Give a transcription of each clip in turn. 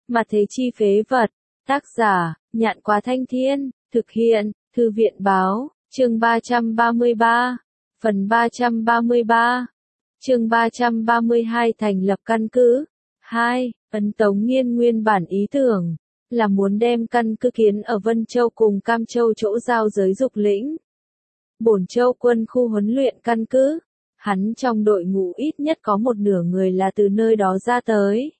Mà thế chi phế vật. Tác giả, Nhạn Quá Thanh Thiên, thực hiện, Thư viện Báo, chương 333, phần 333, chương 332 thành lập căn cứ. 2. Ấn Tống Nghiên nguyên bản ý tưởng là muốn đem căn cứ kiến ở Vân Châu cùng Cam Châu chỗ giao giới dục lĩnh. Bổn Châu quân khu huấn luyện căn cứ, hắn trong đội ngũ ít nhất có một nửa người là từ nơi đó ra tới.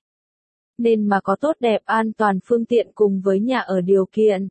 Nên mà có tốt đẹp an toàn phương tiện cùng với nhà ở điều kiện.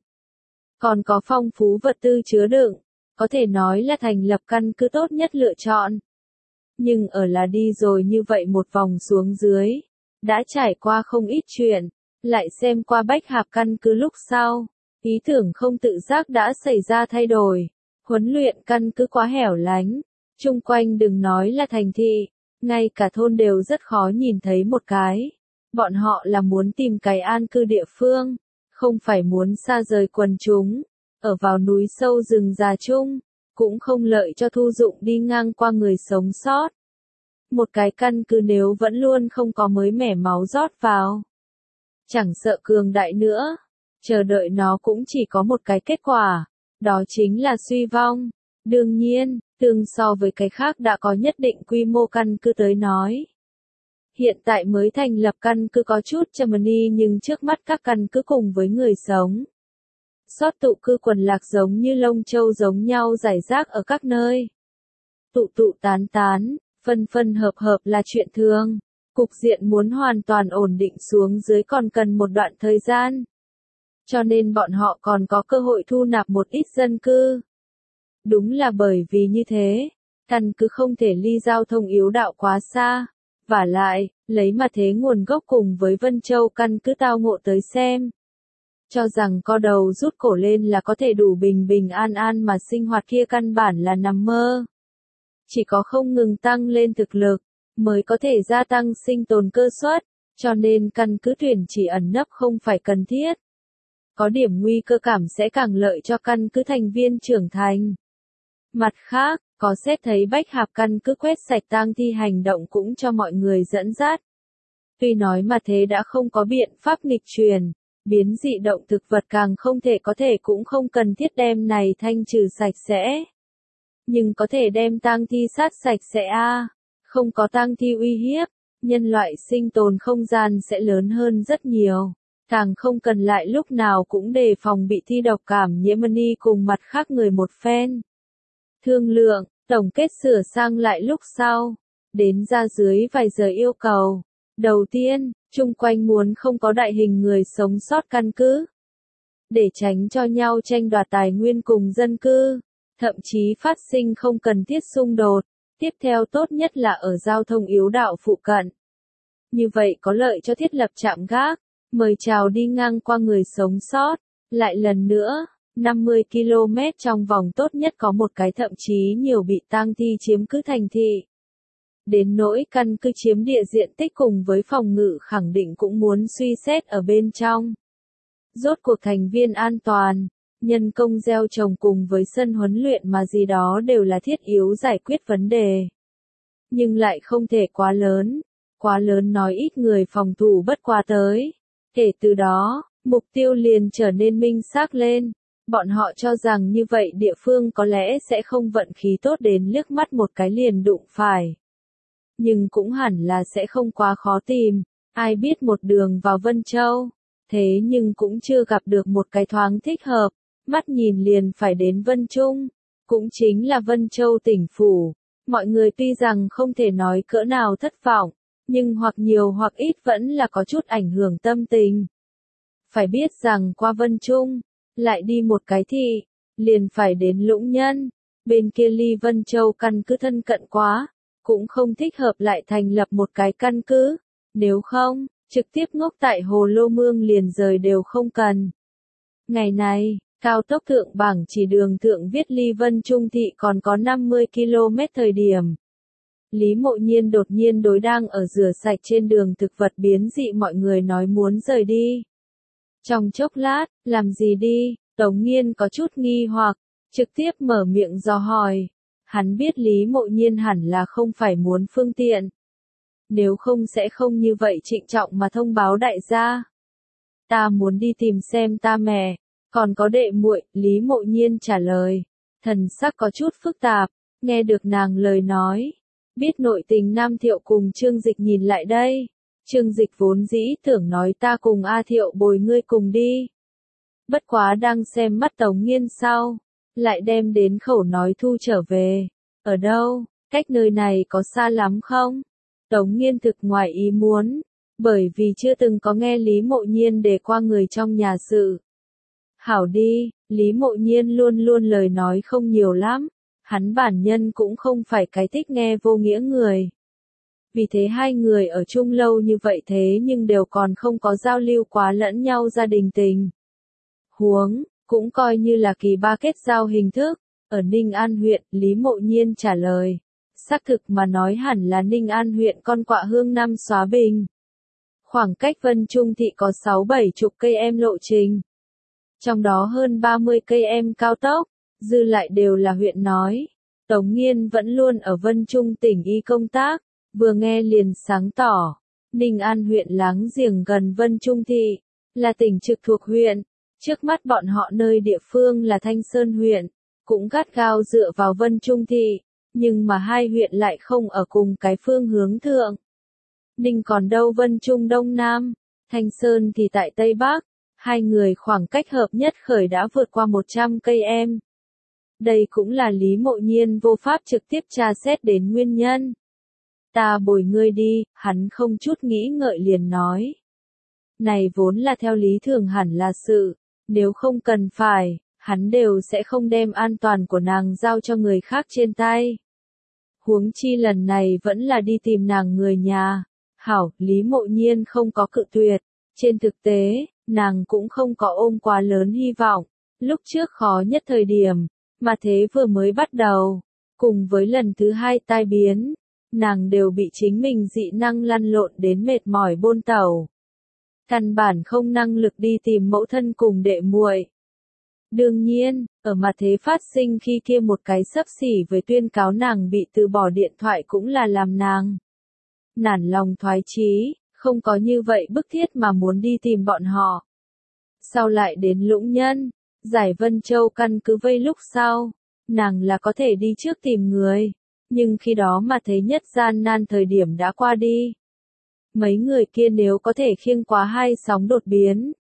Còn có phong phú vật tư chứa đựng, có thể nói là thành lập căn cứ tốt nhất lựa chọn. Nhưng ở là đi rồi như vậy một vòng xuống dưới, đã trải qua không ít chuyện, lại xem qua Bách Hạp căn cứ lúc sau, ý tưởng không tự giác đã xảy ra thay đổi. Huấn luyện căn cứ quá hẻo lánh, chung quanh đừng nói là thành thị, ngay cả thôn đều rất khó nhìn thấy một cái. Bọn họ là muốn tìm cái an cư địa phương, không phải muốn xa rời quần chúng, ở vào núi sâu rừng già chung, cũng không lợi cho thu dụng đi ngang qua người sống sót. Một cái căn cứ nếu vẫn luôn không có mới mẻ máu rót vào, chẳng sợ cường đại nữa, chờ đợi nó cũng chỉ có một cái kết quả, đó chính là suy vong. Đương nhiên, tương so với cái khác đã có nhất định quy mô căn cứ tới nói. Hiện tại mới thành lập căn cứ có chút châm ni nhưng trước mắt các căn cứ cùng với người sống. Sót tụ cư quần lạc giống như lông châu giống nhau rải rác ở các nơi. Tụ tụ tán tán, phân phân hợp hợp là chuyện thường. Cục diện muốn hoàn toàn ổn định xuống dưới còn cần một đoạn thời gian. Cho nên bọn họ còn có cơ hội thu nạp một ít dân cư. Đúng là bởi vì như thế, căn cứ không thể ly giao thông yếu đạo quá xa. Vả lại, lấy mà thế nguồn gốc cùng với Vân Châu căn cứ tao ngộ tới xem. Cho rằng co đầu rút cổ lên là có thể đủ bình bình an an mà sinh hoạt kia căn bản là nằm mơ. Chỉ có không ngừng tăng lên thực lực, mới có thể gia tăng sinh tồn cơ suất, cho nên căn cứ tuyển chỉ ẩn nấp không phải cần thiết. Có điểm nguy cơ cảm sẽ càng lợi cho căn cứ thành viên trưởng thành. Mặt khác, có xét thấy Bách Hạp căn cứ quét sạch tang thi hành động cũng cho mọi người dẫn dắt. Tuy nói mà thế đã không có biện pháp nghịch truyền, biến dị động thực vật càng không thể có thể cũng không cần thiết đem này thanh trừ sạch sẽ. Nhưng có thể đem tang thi sát sạch sẽ không có tang thi uy hiếp, nhân loại sinh tồn không gian sẽ lớn hơn rất nhiều. Càng không cần lại lúc nào cũng đề phòng bị thi độc cảm nhiễm ni cùng mặt khác người một phen. Thương lượng, tổng kết sửa sang lại lúc sau, đến ra dưới vài giờ yêu cầu. Đầu tiên, chung quanh muốn không có đại hình người sống sót căn cứ. Để tránh cho nhau tranh đoạt tài nguyên cùng dân cư, thậm chí phát sinh không cần thiết xung đột. Tiếp theo tốt nhất là ở giao thông yếu đạo phụ cận. Như vậy có lợi cho thiết lập trạm gác, mời chào đi ngang qua người sống sót. Lại lần nữa, 50 km trong vòng tốt nhất có một cái thậm chí nhiều bị tang thi chiếm cứ thành thị. Đến nỗi căn cứ chiếm địa diện tích cùng với phòng ngự khẳng định cũng muốn suy xét ở bên trong. Rốt cuộc thành viên an toàn, nhân công gieo trồng cùng với sân huấn luyện mà gì đó đều là thiết yếu giải quyết vấn đề. Nhưng lại không thể quá lớn nói ít người phòng thủ bất quá tới. Kể từ đó, mục tiêu liền trở nên minh xác lên. Bọn họ cho rằng như vậy địa phương có lẽ sẽ không vận khí tốt đến liếc mắt một cái liền đụng phải. Nhưng cũng hẳn là sẽ không quá khó tìm, ai biết một đường vào Vân Châu. Thế nhưng cũng chưa gặp được một cái thoáng thích hợp, mắt nhìn liền phải đến Vân Trung, cũng chính là Vân Châu tỉnh phủ. Mọi người tuy rằng không thể nói cỡ nào thất vọng, nhưng hoặc nhiều hoặc ít vẫn là có chút ảnh hưởng tâm tình. Phải biết rằng qua Vân Trung, lại đi một cái thị, liền phải đến Lũng Nhân, bên kia ly Vân Châu căn cứ thân cận quá, cũng không thích hợp lại thành lập một cái căn cứ, nếu không, trực tiếp ngốc tại Hồ Lô Mương liền rời đều không cần. Ngày này, cao tốc thượng bảng chỉ đường thượng viết ly Vân Trung thị còn có 50 km thời điểm. Lý Mộ Nhiên đột nhiên đối đang ở rửa sạch trên đường thực vật biến dị mọi người nói muốn rời đi. Trong chốc lát, làm gì đi, Tống Nghiên có chút nghi hoặc, trực tiếp mở miệng dò hỏi. Hắn biết Lý Mộ Nhiên hẳn là không phải muốn phương tiện. Nếu không sẽ không như vậy trịnh trọng mà thông báo đại gia. Ta muốn đi tìm xem ta mẹ, còn có đệ muội, Lý Mộ Nhiên trả lời. Thần sắc có chút phức tạp, nghe được nàng lời nói. Biết nội tình Nam Thiệu cùng Trương Dịch nhìn lại đây. Trương Dịch vốn dĩ tưởng nói ta cùng A Thiệu bồi ngươi cùng đi. Bất quá đang xem mắt Tống Nghiên sau, lại đem đến khẩu nói thu trở về. Ở đâu, cách nơi này có xa lắm không? Tống Nghiên thực ngoài ý muốn, bởi vì chưa từng có nghe Lý Mộ Nhiên đề qua người trong nhà sự. Hảo đi, Lý Mộ Nhiên luôn luôn lời nói không nhiều lắm, hắn bản nhân cũng không phải cái thích nghe vô nghĩa người. Vì thế hai người ở chung lâu như vậy thế nhưng đều còn không có giao lưu quá lẫn nhau gia đình tình. Huống, cũng coi như là kỳ ba kết giao hình thức. Ở Ninh An huyện, Lý Mộ Nhiên trả lời. Xác thực mà nói hẳn là Ninh An huyện con quạ hương năm xóa bình. Khoảng cách Vân Trung thị có 6-7 chục cây em lộ trình. Trong đó hơn 30 cây em cao tốc, dư lại đều là huyện nói. Tống Nghiên vẫn luôn ở Vân Trung tỉnh y công tác, vừa nghe liền sáng tỏ. Ninh An huyện láng giềng gần Vân Trung thị, là tỉnh trực thuộc huyện. Trước mắt bọn họ nơi địa phương là Thanh Sơn huyện, cũng gắt gao dựa vào Vân Trung thị, nhưng mà hai huyện lại không ở cùng cái phương hướng thượng. Ninh còn đâu Vân Trung Đông Nam, Thanh Sơn thì tại Tây Bắc, hai người khoảng cách hợp nhất khởi đã vượt qua 100 cây em. Đây cũng là Lý Mộ Nhiên vô pháp trực tiếp tra xét đến nguyên nhân. Ta bồi ngươi đi, hắn không chút nghĩ ngợi liền nói. Này vốn là theo lý thường hẳn là sự, nếu không cần phải, hắn đều sẽ không đem an toàn của nàng giao cho người khác trên tay. Huống chi lần này vẫn là đi tìm nàng người nhà. Hảo, Lý Mộ Nhiên không có cự tuyệt. Trên thực tế, nàng cũng không có ôm quá lớn hy vọng. Lúc trước khó nhất thời điểm, mà thế vừa mới bắt đầu, cùng với lần thứ hai tai biến, nàng đều bị chính mình dị năng lăn lộn đến mệt mỏi bôn tẩu. Căn bản không năng lực đi tìm mẫu thân cùng đệ muội. Đương nhiên, ở mặt thế phát sinh khi kia một cái xấp xỉ với tuyên cáo nàng bị từ bỏ điện thoại cũng là làm nàng nản lòng thoái chí, không có như vậy bức thiết mà muốn đi tìm bọn họ. Sau lại đến Lũng Nhân, giải Vân Châu căn cứ vây lúc sau, nàng là có thể đi trước tìm người, nhưng khi đó mà thấy nhất gian nan thời điểm đã qua đi. Mấy người kia nếu có thể khiêng quá hai sóng đột biến,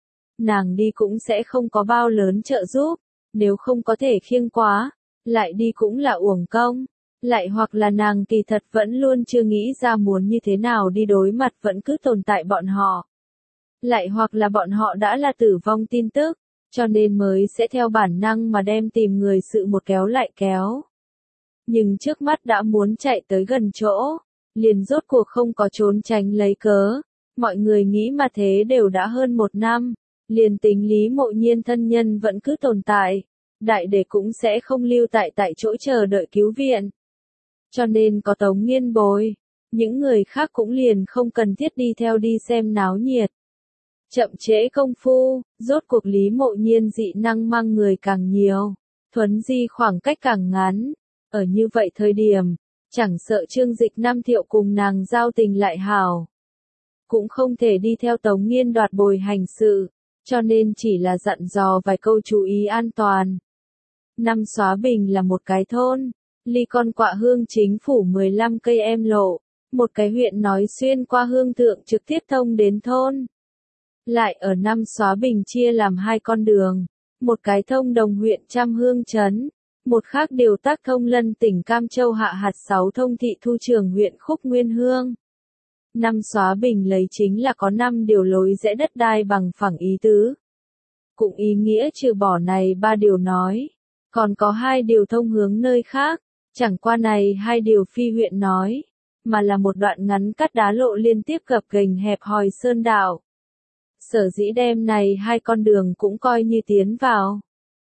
nàng đi cũng sẽ không có bao lớn trợ giúp, nếu không có thể khiêng quá, lại đi cũng là uổng công, lại hoặc là nàng kỳ thật vẫn luôn chưa nghĩ ra muốn như thế nào đi đối mặt vẫn cứ tồn tại bọn họ. Lại hoặc là bọn họ đã là tử vong tin tức, cho nên mới sẽ theo bản năng mà đem tìm người sự một kéo lại kéo. Nhưng trước mắt đã muốn chạy tới gần chỗ, liền rốt cuộc không có trốn tránh lấy cớ, mọi người nghĩ mà thế đều đã hơn 1 năm. Liền tính Lý Mộ Nhiên thân nhân vẫn cứ tồn tại, đại đệ cũng sẽ không lưu tại chỗ chờ đợi cứu viện. Cho nên có Tống Nghiên bồi, những người khác cũng liền không cần thiết đi theo đi xem náo nhiệt. Chậm trễ công phu, rốt cuộc Lý Mộ Nhiên dị năng mang người càng nhiều, thuấn di khoảng cách càng ngắn. Ở như vậy thời điểm, chẳng sợ Trương Dịch Nam Thiệu cùng nàng giao tình lại hảo, cũng không thể đi theo Tống Nghiên đoạt bồi hành sự. Cho nên chỉ là dặn dò vài câu chú ý an toàn. Năm Xóa Bình là một cái thôn, ly con quạ hương chính phủ 15 cây em lộ, một cái huyện nói xuyên qua hương thượng trực tiếp thông đến thôn. Lại ở Năm Xóa Bình chia làm 2 con đường, một cái thông đồng huyện Trăm Hương trấn, một khác điều tác thông lân tỉnh Cam Châu hạ hạt 6 thông thị thu trường huyện Khúc Nguyên Hương. Năm Xóa Bình lấy chính là có 5 điều lối rẽ đất đai bằng phẳng ý tứ. Cũng ý nghĩa trừ bỏ này 3 điều nói, còn có 2 điều thông hướng nơi khác, chẳng qua này 2 điều phi huyện nói, mà là một đoạn ngắn cắt đá lộ liên tiếp gập ghềnh hẹp hòi sơn đảo. Sở dĩ đem này 2 con đường cũng coi như tiến vào,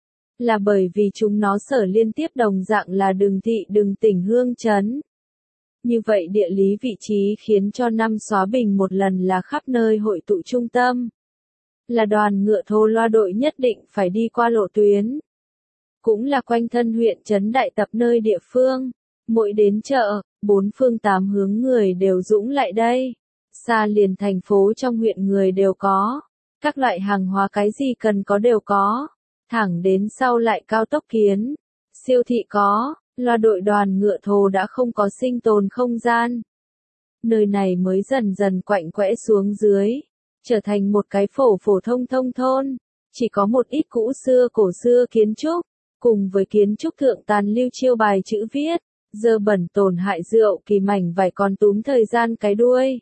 là bởi vì chúng nó sở liên tiếp đồng dạng là đường thị đường tỉnh Hương trấn. Như vậy địa lý vị trí khiến cho Năm Xóa Bình một lần là khắp nơi hội tụ trung tâm. Là đoàn ngựa thô loa đội nhất định phải đi qua lộ tuyến. Cũng là quanh thân huyện trấn đại tập nơi địa phương. Mỗi đến chợ, 4 phương 8 hướng người đều dũng lại đây. Xa liền thành phố trong huyện người đều có. Các loại hàng hóa cái gì cần có đều có. Thẳng đến sau lại cao tốc kiến. Siêu thị có, loa đội đoàn ngựa thồ đã không có sinh tồn không gian. Nơi này mới dần dần quạnh quẽ xuống dưới, trở thành một cái phổ phổ thông thông thôn, chỉ có một ít cũ xưa cổ xưa kiến trúc, cùng với kiến trúc thượng tàn lưu chiêu bài chữ viết, dơ bẩn tổn hại rượu kỳ mảnh vải còn túm thời gian cái đuôi.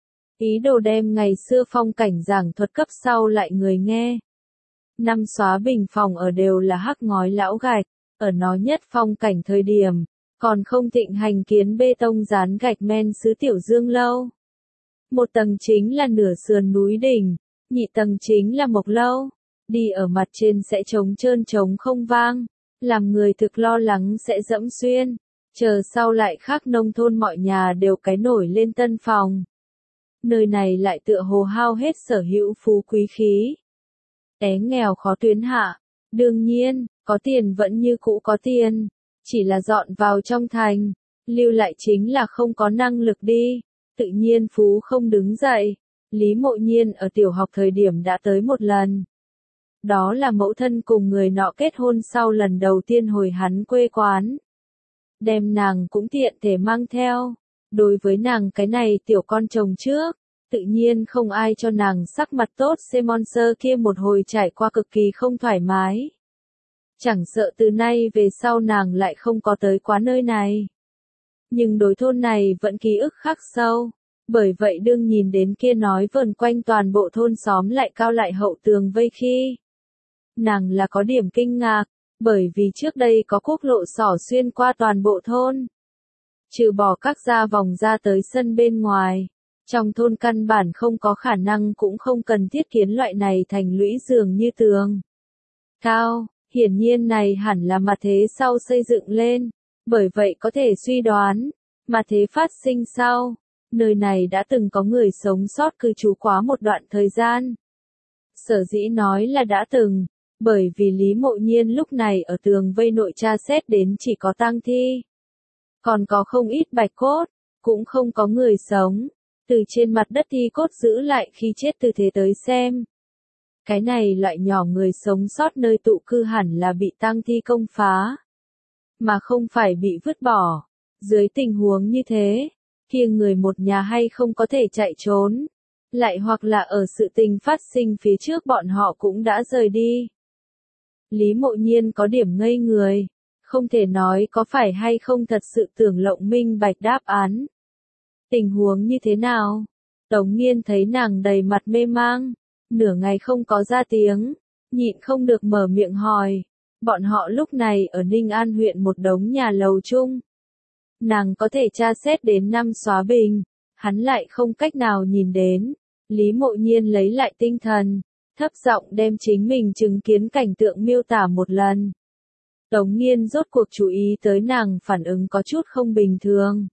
Ý đồ đem ngày xưa phong cảnh giảng thuật cấp sau lại người nghe. Năm xóa bình phòng ở đều là hắc ngói lão gạch, ở nó nhất phong cảnh thời điểm, còn không thịnh hành kiến bê tông dán gạch men xứ Tiểu Dương lâu. Một tầng chính là nửa sườn núi đỉnh, nhị tầng chính là mộc lâu, đi ở mặt trên sẽ trống trơn trống không vang, làm người thực lo lắng sẽ dẫm xuyên, chờ sau lại khác nông thôn mọi nhà đều cái nổi lên tân phòng. Nơi này lại tựa hồ hao hết sở hữu phú quý khí. Té nghèo khó tuyến hạ, đương nhiên, có tiền vẫn như cũ có tiền, chỉ là dọn vào trong thành, lưu lại chính là không có năng lực đi, tự nhiên phú không đứng dậy. Lý Mộ Nhiên ở tiểu học thời điểm đã tới một lần. Đó là mẫu thân cùng người nọ kết hôn sau lần đầu tiên hồi hắn quê quán. Đem nàng cũng tiện thể mang theo. Đối với nàng cái này tiểu con chồng trước, tự nhiên không ai cho nàng sắc mặt tốt Semonser kia một hồi trải qua cực kỳ không thoải mái. Chẳng sợ từ nay về sau nàng lại không có tới quá nơi này. Nhưng đối thôn này vẫn ký ức khắc sâu. Bởi vậy đương nhìn đến kia nói vờn quanh toàn bộ thôn xóm lại cao lại hậu tường vây khi. Nàng là có điểm kinh ngạc, bởi vì trước đây có quốc lộ xỏ xuyên qua toàn bộ thôn. Trừ bỏ các gia vòng ra tới sân bên ngoài, trong thôn căn bản không có khả năng cũng không cần thiết kiến loại này thành lũy dường như tường. Cao, hiển nhiên này hẳn là mặt thế sau xây dựng lên, bởi vậy có thể suy đoán, mặt thế phát sinh sau, nơi này đã từng có người sống sót cư trú quá một đoạn thời gian. Sở dĩ nói là đã từng, bởi vì Lý Mộ Nhiên lúc này ở tường vây nội tra xét đến chỉ có tang thi. Còn có không ít bạch cốt, cũng không có người sống, từ trên mặt đất thi cốt giữ lại khi chết tư thế tới xem. Cái này loại nhỏ người sống sót nơi tụ cư hẳn là bị tang thi công phá, mà không phải bị vứt bỏ. Dưới tình huống như thế, kia người một nhà hay không có thể chạy trốn, lại hoặc là ở sự tình phát sinh phía trước bọn họ cũng đã rời đi. Lý Mộ Nhiên có điểm ngây người, không thể nói có phải hay không thật sự tưởng lộng minh bạch đáp án. Tình huống như thế nào? Tống Nghiên thấy nàng đầy mặt mê mang, nửa ngày không có ra tiếng, nhịn không được mở miệng hỏi. Bọn họ lúc này ở Ninh An huyện một đống nhà lầu chung. Nàng có thể tra xét đến năm xóa bình, hắn lại không cách nào nhìn đến. Lý Mộ Nhiên lấy lại tinh thần, thấp giọng đem chính mình chứng kiến cảnh tượng miêu tả một lần. Tống Nghiên rốt cuộc chú ý tới nàng phản ứng có chút không bình thường.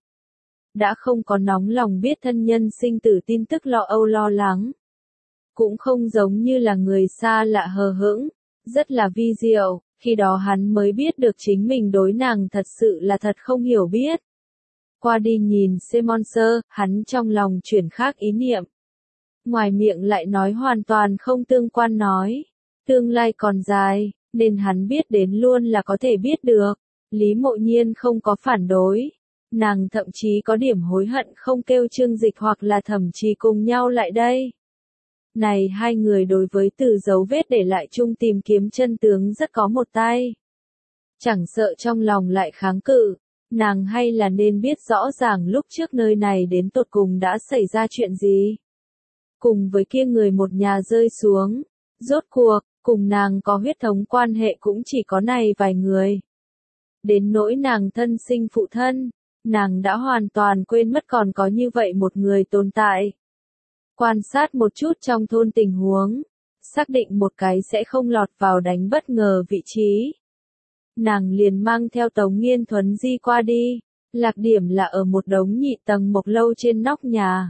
Đã không có nóng lòng biết thân nhân sinh tử tin tức lo âu lo lắng. Cũng không giống như là người xa lạ hờ hững, rất là vi diệu, khi đó hắn mới biết được chính mình đối nàng thật sự là thật không hiểu biết. Qua đi nhìn Semonser, hắn trong lòng chuyển khác ý niệm. Ngoài miệng lại nói hoàn toàn không tương quan nói. Tương lai còn dài, nên hắn biết đến luôn là có thể biết được. Lý Mộ Nhiên không có phản đối. Nàng thậm chí có điểm hối hận không kêu Trương Dịch hoặc là Thẩm Trì cùng nhau lại đây. Này hai người đối với từ dấu vết để lại chung tìm kiếm chân tướng rất có một tay. Chẳng sợ trong lòng lại kháng cự, nàng hay là nên biết rõ ràng lúc trước nơi này đến tột cùng đã xảy ra chuyện gì. Cùng với kia người một nhà rơi xuống, rốt cuộc, cùng nàng có huyết thống quan hệ cũng chỉ có này vài người. Đến nỗi nàng thân sinh phụ thân, nàng đã hoàn toàn quên mất còn có như vậy một người tồn tại. Quan sát một chút trong thôn tình huống, xác định một cái sẽ không lọt vào đánh bất ngờ vị trí. Nàng liền mang theo Tống Nghiên thuấn di qua đi, lạc điểm là ở một đống nhị tầng mộc lâu trên nóc nhà.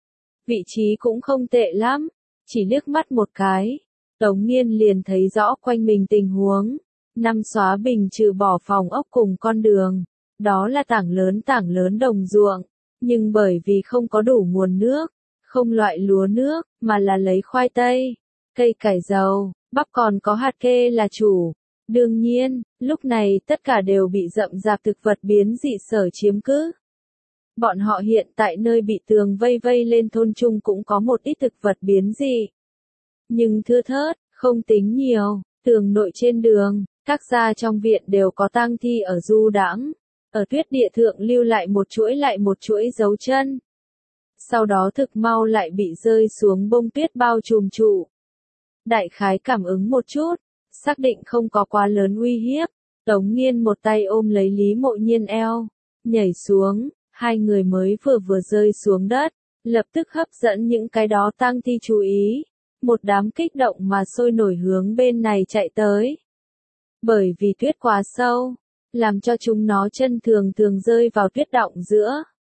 Vị trí cũng không tệ lắm, chỉ liếc mắt một cái, Tống Nghiên liền thấy rõ quanh mình tình huống. Năm xóa bình trừ bỏ phòng ốc cùng con đường, đó là tảng lớn đồng ruộng, nhưng bởi vì không có đủ nguồn nước, không loại lúa nước, mà là lấy khoai tây. cây cải dầu, bắp còn có hạt kê là chủ. Đương nhiên, lúc này tất cả đều bị rậm rạp thực vật biến dị sở chiếm cứ. Bọn họ hiện tại nơi bị tường vây vây lên thôn chung cũng có một ít thực vật biến dị. Nhưng thưa thớt, không tính nhiều, tường nội trên đường, các gia trong viện đều có tang thi ở du đãng, ở tuyết địa thượng lưu lại một chuỗi dấu chân. Sau đó thực mau lại bị rơi xuống bông tuyết bao trùm trụ. Đại khái cảm ứng một chút, xác định không có quá lớn uy hiếp, Tống Nghiên một tay ôm lấy Lý Mộ Nhiên eo, nhảy xuống, hai người mới vừa rơi xuống đất, lập tức hấp dẫn những cái đó tang thi chú ý, một đám kích động mà sôi nổi hướng bên này chạy tới. Bởi vì tuyết quá sâu, làm cho chúng nó chân thường rơi vào tuyết đọng giữa.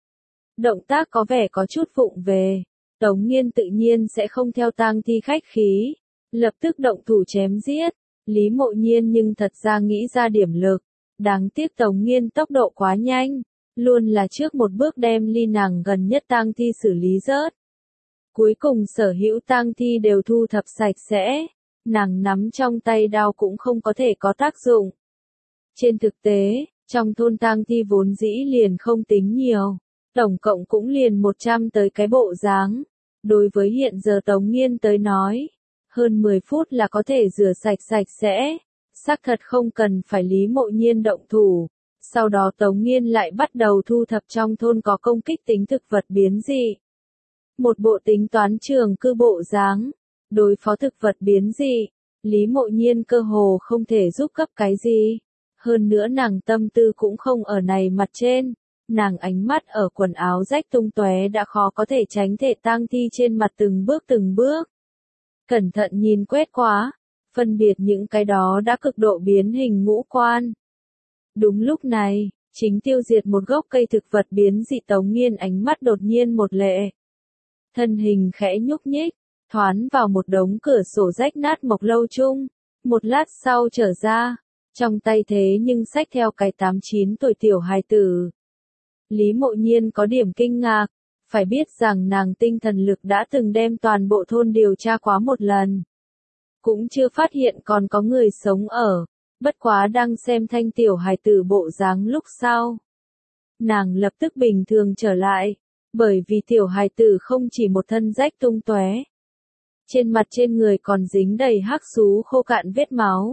Động tác có vẻ có chút vụng về, Tống Nghiên tự nhiên sẽ không theo tang thi khách khí, lập tức động thủ chém giết. Lý Mộ Nhiên nhưng thật ra nghĩ ra điểm lực, đáng tiếc Tống Nghiên tốc độ quá nhanh, luôn là trước một bước đem ly nàng gần nhất tang thi xử lý rớt. Cuối cùng sở hữu tang thi đều thu thập sạch sẽ, nàng nắm trong tay đao cũng không có thể có tác dụng. Trên thực tế, trong thôn tang thi vốn dĩ liền không tính nhiều, tổng cộng cũng liền 100 tới cái bộ dáng. Đối với hiện giờ Tống Nghiên tới nói, hơn 10 phút là có thể rửa sạch sẽ, xác thật không cần phải Lý Mộ Nhiên động thủ. Sau đó Tống Nghiên lại bắt đầu thu thập trong thôn có công kích tính thực vật biến dị. Một bộ tính toán trường cư bộ dáng, đối phó thực vật biến dị, Lý Mộ Nhiên cơ hồ không thể giúp cấp cái gì. Hơn nữa nàng tâm tư cũng không ở này mặt trên, nàng ánh mắt ở quần áo rách tung tóe đã khó có thể tránh thể tang thi trên mặt từng bước. Cẩn thận nhìn quét quá, phân biệt những cái đó đã cực độ biến hình ngũ quan. Đúng lúc này, chính tiêu diệt một gốc cây thực vật biến dị Tống Nghiên ánh mắt đột nhiên một lệ. Thân hình khẽ nhúc nhích, thoán vào một đống cửa sổ rách nát mộc lâu chung, một lát sau trở ra, trong tay thế nhưng xách theo cái 8-9 tuổi tiểu hài tử. Lý Mộ Nhiên có điểm kinh ngạc, phải biết rằng nàng tinh thần lực đã từng đem toàn bộ thôn điều tra quá một lần. Cũng chưa phát hiện còn có người sống ở, bất quá đang xem thanh tiểu hài tử bộ dáng lúc sau. Nàng lập tức bình thường trở lại, bởi vì tiểu hài tử không chỉ một thân rách tung tóe. Trên mặt trên người còn dính đầy hắc xú khô cạn vết máu.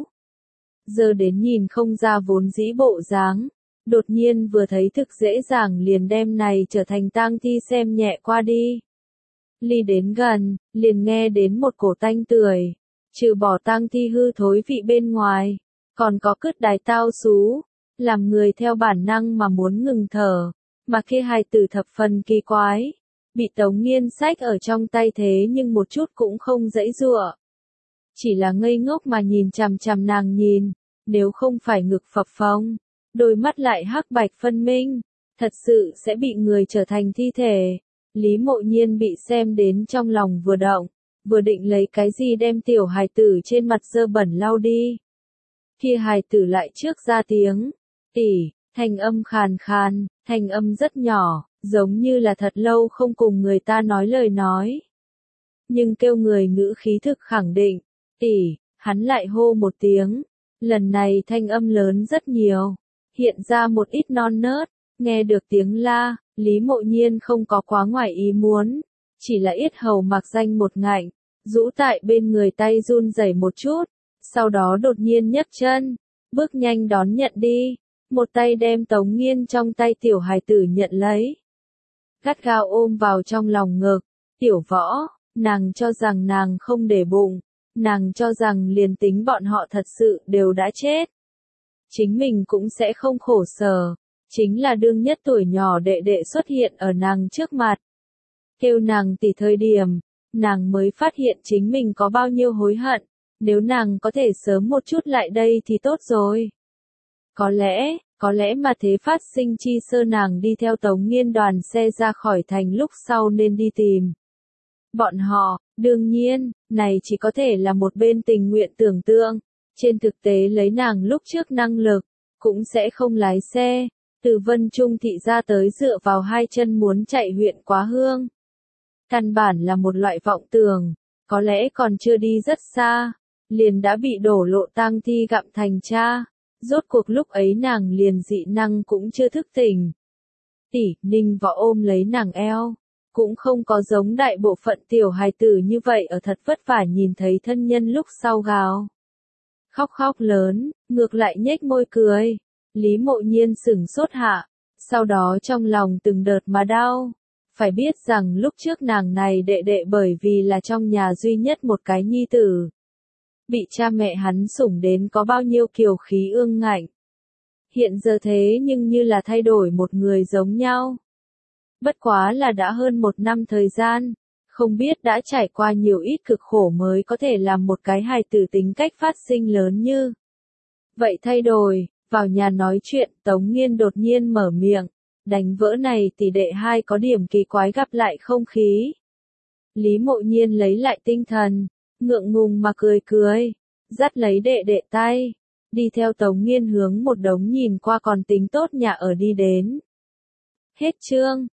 Giờ đến nhìn không ra vốn dĩ bộ dáng, đột nhiên vừa thấy thực dễ dàng liền đem này trở thành tang thi xem nhẹ qua đi. Ly đến gần, liền nghe đến một cổ tanh tưởi, trừ bỏ tang thi hư thối vị bên ngoài, còn có cứt đái tao xú, làm người theo bản năng mà muốn ngừng thở, mà kia hài tử thập phần kỳ quái, bị Tống Nghiên xách ở trong tay thế nhưng một chút cũng không giãy giụa. Chỉ là ngây ngốc mà nhìn chằm chằm nàng nhìn, nếu không phải ngực phập phồng, đôi mắt lại hắc bạch phân minh, thật sự sẽ bị người trở thành thi thể. Lý Mộ Nhiên bị xem đến trong lòng vừa động, vừa định lấy cái gì đem tiểu hài tử trên mặt dơ bẩn lau đi. Kia hài tử lại trước ra tiếng, "Tỷ", thanh âm khàn khàn, thanh âm rất nhỏ, giống như là thật lâu không cùng người ta nói lời nói. Nhưng kêu người ngữ khí thực khẳng định, "Tỷ", hắn lại hô một tiếng, lần này thanh âm lớn rất nhiều, hiện ra một ít non nớt, nghe được tiếng la, Lý Mộ Nhiên không có quá ngoài ý muốn, chỉ là yết hầu mạc danh một ngạnh, rũ tại bên người tay run rẩy một chút, sau đó đột nhiên nhấc chân, bước nhanh đón nhận đi, một tay đem Tống Nghiên trong tay tiểu hài tử nhận lấy. Gắt gao ôm vào trong lòng ngực, "Tiểu Võ", nàng cho rằng nàng không để bụng, nàng cho rằng liền tính bọn họ thật sự đều đã chết. Chính mình cũng sẽ không khổ sở, chính là đương nhất tuổi nhỏ đệ đệ xuất hiện ở nàng trước mặt. Kêu nàng tỷ thời điểm, nàng mới phát hiện chính mình có bao nhiêu hối hận, nếu nàng có thể sớm một chút lại đây thì tốt rồi. Có lẽ mà thế phát sinh chi sơ nàng đi theo Tống Nghiên đoàn xe ra khỏi thành lúc sau nên đi tìm bọn họ, đương nhiên, này chỉ có thể là một bên tình nguyện tưởng tượng, trên thực tế lấy nàng lúc trước năng lực, cũng sẽ không lái xe, từ Vân Trung thị ra tới dựa vào hai chân muốn chạy huyện Quá Hương. Căn bản là một loại vọng tưởng, có lẽ còn chưa đi rất xa, liền đã bị đổ lộ tang thi gặm thành cha. Rốt cuộc lúc ấy nàng liền dị năng cũng chưa thức tỉnh. Tỷ, Ninh Võ ôm lấy nàng eo, cũng không có giống đại bộ phận tiểu hài tử như vậy ở thật vất vả nhìn thấy thân nhân lúc sau gào. Khóc lớn, ngược lại nhếch môi cười. Lý Mộ Nhiên sửng sốt hạ, sau đó trong lòng từng đợt mà đau. Phải biết rằng lúc trước nàng này đệ đệ bởi vì là trong nhà duy nhất một cái nhi tử. Bị cha mẹ hắn sủng đến có bao nhiêu kiều khí ương ngạnh. Hiện giờ thế nhưng như là thay đổi một người giống nhau. Bất quá là đã hơn 1 năm thời gian, không biết đã trải qua nhiều ít cực khổ mới có thể làm một cái hài tử tính cách phát sinh lớn như. Vậy thay đổi, vào nhà nói chuyện, Tống Nghiên đột nhiên mở miệng, đánh vỡ này tỷ đệ hai có điểm kỳ quái gặp lại không khí. Lý Mộ Nhiên lấy lại tinh thần, ngượng ngùng mà cười, dắt lấy đệ đệ tay, đi theo Tống Nghiên hướng một đống nhìn qua còn tính tốt nhà ở đi đến. Hết chương.